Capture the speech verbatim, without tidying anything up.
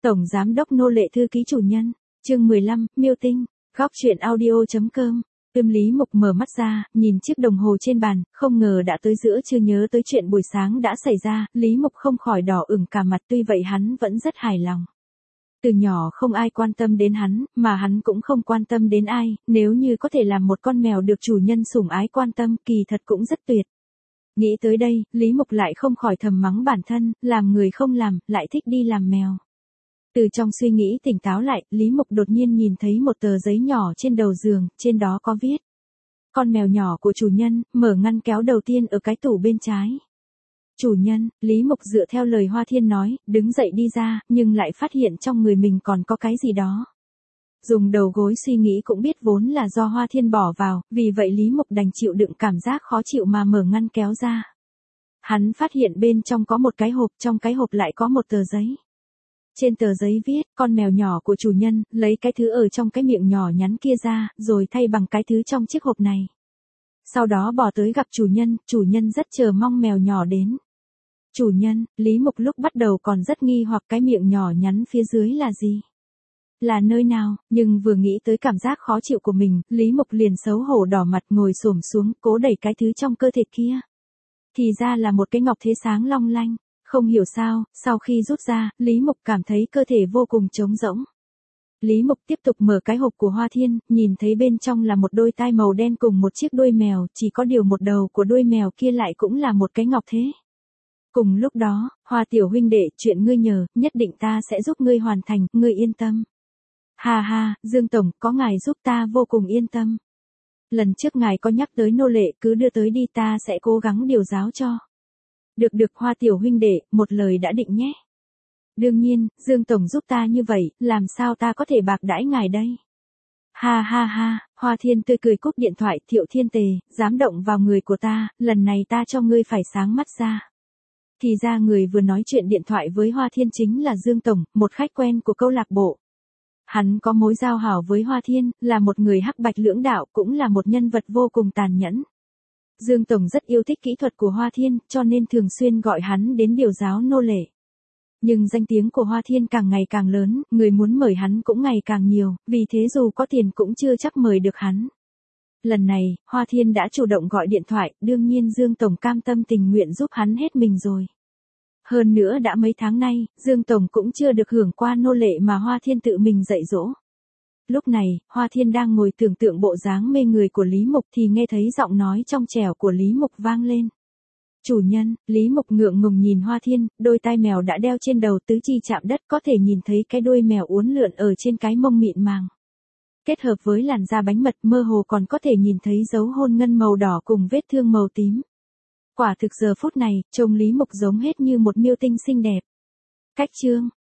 Tổng Giám đốc Nô lệ thư ký chủ nhân, chương mười lăm, miêu tinh, góc truyện audio.com. Ưm Lý Mục mở mắt ra, nhìn chiếc đồng hồ trên bàn, không ngờ đã tới giữa trưa, nhớ tới chuyện buổi sáng đã xảy ra, Lý Mục không khỏi đỏ ửng cả mặt, tuy vậy hắn vẫn rất hài lòng. Từ nhỏ không ai quan tâm đến hắn, mà hắn cũng không quan tâm đến ai, nếu như có thể làm một con mèo được chủ nhân sủng ái quan tâm, kỳ thật cũng rất tuyệt. Nghĩ tới đây, Lý Mục lại không khỏi thầm mắng bản thân, làm người không làm, lại thích đi làm mèo. Từ trong suy nghĩ tỉnh táo lại, Lý Mục đột nhiên nhìn thấy một tờ giấy nhỏ trên đầu giường, trên đó có viết: con mèo nhỏ của chủ nhân, mở ngăn kéo đầu tiên ở cái tủ bên trái. Chủ nhân, Lý Mục dựa theo lời Hoa Thiên nói, đứng dậy đi ra, nhưng lại phát hiện trong người mình còn có cái gì đó. Dùng đầu gối suy nghĩ cũng biết vốn là do Hoa Thiên bỏ vào, vì vậy Lý Mục đành chịu đựng cảm giác khó chịu mà mở ngăn kéo ra. Hắn phát hiện bên trong có một cái hộp, trong cái hộp lại có một tờ giấy. Trên tờ giấy viết, con mèo nhỏ của chủ nhân, lấy cái thứ ở trong cái miệng nhỏ nhắn kia ra, rồi thay bằng cái thứ trong chiếc hộp này. Sau đó bỏ tới gặp chủ nhân, chủ nhân rất chờ mong mèo nhỏ đến. Chủ nhân, Lý Mục lúc bắt đầu còn rất nghi hoặc cái miệng nhỏ nhắn phía dưới là gì? Là nơi nào? Nhưng vừa nghĩ tới cảm giác khó chịu của mình, Lý Mục liền xấu hổ đỏ mặt, ngồi xổm xuống, cố đẩy cái thứ trong cơ thể kia. Thì ra là một cái ngọc thế sáng long lanh. Không hiểu sao, sau khi rút ra, Lý Mục cảm thấy cơ thể vô cùng trống rỗng. Lý Mục tiếp tục mở cái hộp của Hoa Thiên, nhìn thấy bên trong là một đôi tai màu đen cùng một chiếc đuôi mèo, chỉ có điều một đầu của đuôi mèo kia lại cũng là một cái ngọc thế. Cùng lúc đó, Hoa tiểu huynh đệ, chuyện ngươi nhờ, nhất định ta sẽ giúp ngươi hoàn thành, ngươi yên tâm. Ha ha, Dương Tổng, có ngài giúp ta vô cùng yên tâm. Lần trước ngài có nhắc tới nô lệ, cứ đưa tới đi, ta sẽ cố gắng điều giáo cho. Được được Hoa tiểu huynh đệ, một lời đã định nhé. Đương nhiên, Dương Tổng giúp ta như vậy, làm sao ta có thể bạc đãi ngài đây? Ha ha ha, Hoa Thiên tươi cười cúp điện thoại. Thiệu Thiên Tề, dám động vào người của ta, lần này ta cho ngươi phải sáng mắt ra. Thì ra người vừa nói chuyện điện thoại với Hoa Thiên chính là Dương Tổng, một khách quen của câu lạc bộ. Hắn có mối giao hảo với Hoa Thiên, là một người hắc bạch lưỡng đạo, cũng là một nhân vật vô cùng tàn nhẫn. Dương Tổng rất yêu thích kỹ thuật của Hoa Thiên, cho nên thường xuyên gọi hắn đến điều giáo nô lệ. Nhưng danh tiếng của Hoa Thiên càng ngày càng lớn, người muốn mời hắn cũng ngày càng nhiều, vì thế dù có tiền cũng chưa chắc mời được hắn. Lần này, Hoa Thiên đã chủ động gọi điện thoại, đương nhiên Dương Tổng cam tâm tình nguyện giúp hắn hết mình rồi. Hơn nữa đã mấy tháng nay, Dương Tổng cũng chưa được hưởng qua nô lệ mà Hoa Thiên tự mình dạy dỗ. Lúc này, Hoa Thiên đang ngồi tưởng tượng bộ dáng mê người của Lý Mục thì nghe thấy giọng nói trong trẻo của Lý Mục vang lên. Chủ nhân, Lý Mục ngượng ngùng nhìn Hoa Thiên, đôi tai mèo đã đeo trên đầu, tứ chi chạm đất, có thể nhìn thấy cái đuôi mèo uốn lượn ở trên cái mông mịn màng. Kết hợp với làn da bánh mật, mơ hồ còn có thể nhìn thấy dấu hôn ngân màu đỏ cùng vết thương màu tím. Quả thực giờ phút này, trông Lý Mục giống hết như một miêu tinh xinh đẹp. Cách chương,